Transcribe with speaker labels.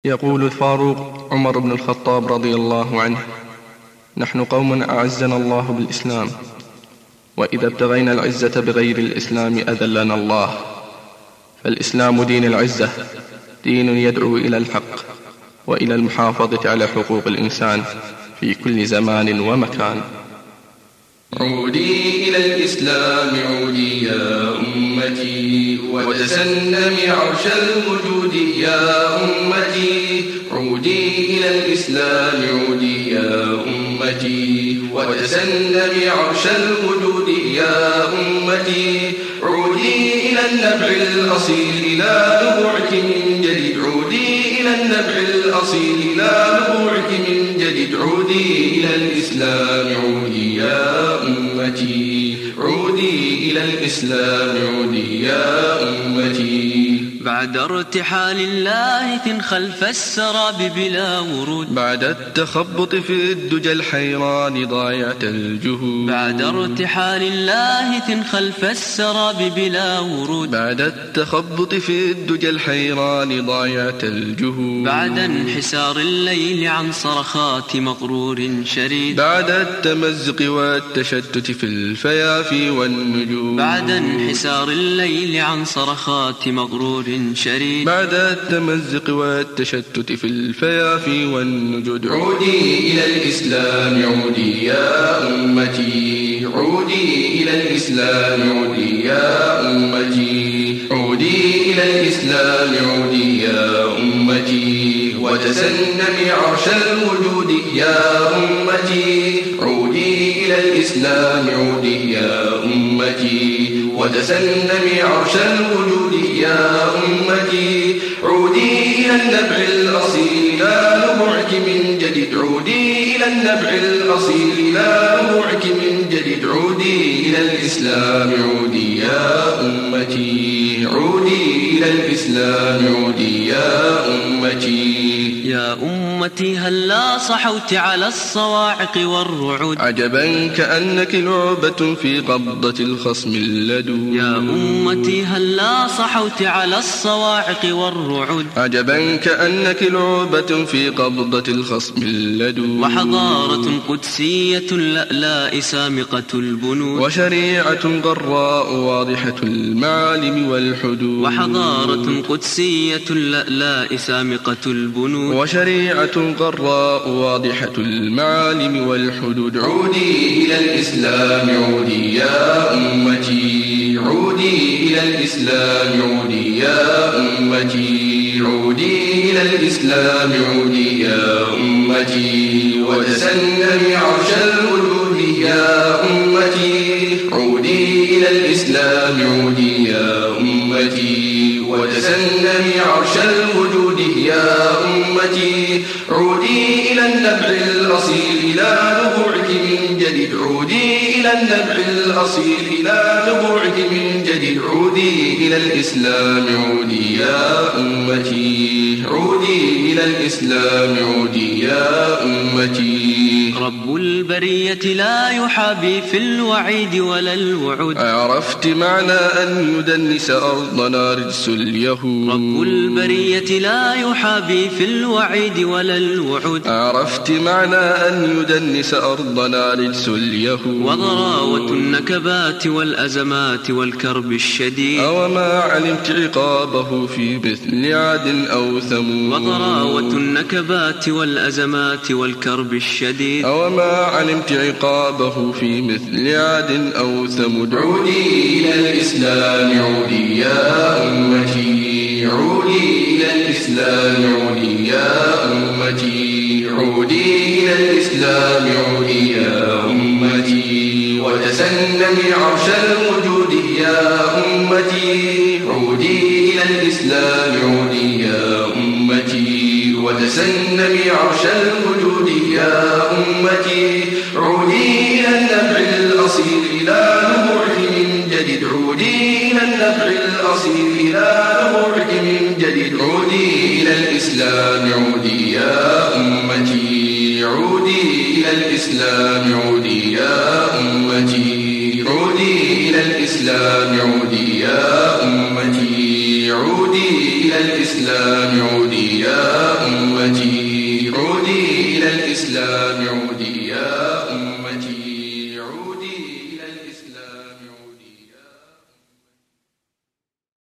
Speaker 1: يقول الفاروق عمر بن الخطاب رضي الله عنه: نحن قوم أعزنا الله بالإسلام، وإذا ابتغينا العزة بغير الإسلام أذلنا الله. فالإسلام دين العزة، دين يدعو إلى الحق وإلى المحافظة على حقوق الإنسان في كل زمان ومكان.
Speaker 2: عودي إلى الإسلام عودي يا أمتي، وتسنمي عرش الوجود يا أمتي. عودي إلى الإسلام عودي يا أمتي، وتسنمي عرش الوجود يا أمتي. عودي إلى النبع الأصيل لا نبعك من جديد، عودي إلى النبع الأصيل لا نبعك من جديد. عودي إلى الإسلام عودي يا أمتي، عودي إلى الإسلام عودي يا أمتي.
Speaker 3: بعد ارتحال الله خلف السراب بلا ورود،
Speaker 1: بعد التخبط في الدجى الحيران ضايعت الجهود.
Speaker 3: بعد ارتحال الله خلف السراب بلا ورود،
Speaker 1: بعد التخبط في الدجى الحيران ضايعت الجهود.
Speaker 3: بعد انحسار الليل عن صرخات مغرور شريد،
Speaker 1: بعد التمزق والتشتت في الفيافي والنجوم.
Speaker 3: بعد انحسار الليل عن صرخات مغرور شريد،
Speaker 1: بعد التمزق والتشتت في الفيافي والنجود.
Speaker 2: عودي إلى الإسلام عودي يا أمتي، عودي إلى الإسلام عودي يا أمتي. عودي إلى الإسلام عودي يا أمتي، وتسنمي عرش الوجود يا أمتي. عودي إلى الإسلام عودي يا أمتي، وتسنمي عرش الوجود يا أمتي. عودي إلى النبع الأصيل لا نبعك من جديد، عودي إلى النبع الأصيل لا نبعك من جديد. عودي إلى الإسلام عودي يا أمتي، عودي إلى الإسلام عودي يا أمتي.
Speaker 3: يا أمتي هلا صحوت على الصواعق والرعود،
Speaker 1: عجبا كأنك لعبة في قبضة الخصم اللدود.
Speaker 3: يا أمتي هلا صحوت على الصواعق والرعود،
Speaker 1: عجبا كأنك لعبة في قبضة الخصم اللدود.
Speaker 3: وحضارة قدسية لألاء سامقة البنود،
Speaker 1: وشريعة غراء واضحة المعالم والحدود.
Speaker 3: وحضارة قدسية لألاء سامقة البنود،
Speaker 1: وشريعة غراء واضحة المعالم والحدود.
Speaker 2: عودي إلى الإسلام عودي يا أمتي، عودي إلى الإسلام عودي يا أمتي. عودي إلى الإسلام عودي يا أمتي، وتسنمي عرش الوجود يا أمتي. عودي إلى الإسلام عودي يا أمتي، وتسنمي عرش الوجود يا أمتي. عودي إلى النبع الأصيل لا نبعك من جديد، عودي إلى النبع الأصيل لا نبعك من جديد. عودي إلى الإسلام عودي يا أمتي، عودي إلى الإسلام عودي يا أمتي.
Speaker 3: رب البرية لا يحابي في الوعيد ولا الوعود،
Speaker 1: عرفت معنى أن يدنس أرضنا رجس اليهود.
Speaker 3: رب البرية لا يحابي في الوعيد ولا الوعود،
Speaker 1: عرفت معنى أن يدنس أرضنا رجس اليهود.
Speaker 3: وضراوة النكبات والأزمات والكرب الشديد،
Speaker 1: أوما علمت عقابه في مثل عاد أو ثمود.
Speaker 3: وضراوة النكبات والأزمات والكرب الشديد،
Speaker 1: أوما علمت عقابه في مثل عاد أو ثمود.
Speaker 2: عودي إلى الإسلام عودي يا أمتي، عودي إلى الإسلام عودي يا أمتي. عودي إلى الإسلام عودي يا أمتي، وتسنمي عرش الوجود يا أمتي. عودي إلى الإسلام عودي يا أمتي، وتسنمي عرش الوجود يا أمتي. عودي إلى النبع الأصيل لا نبعك من جديد، عودي إلى النبع الأصيل لا نبعك من جديد. عودي إلى الإسلام عودي يا أمتي، عودي إلى الإسلام عودي يا أمتي. عودي إلى الإسلام عودي يا أمتي، عودي إلى الإسلام عودي يا أمتي. أمتي عودي إلى الإسلام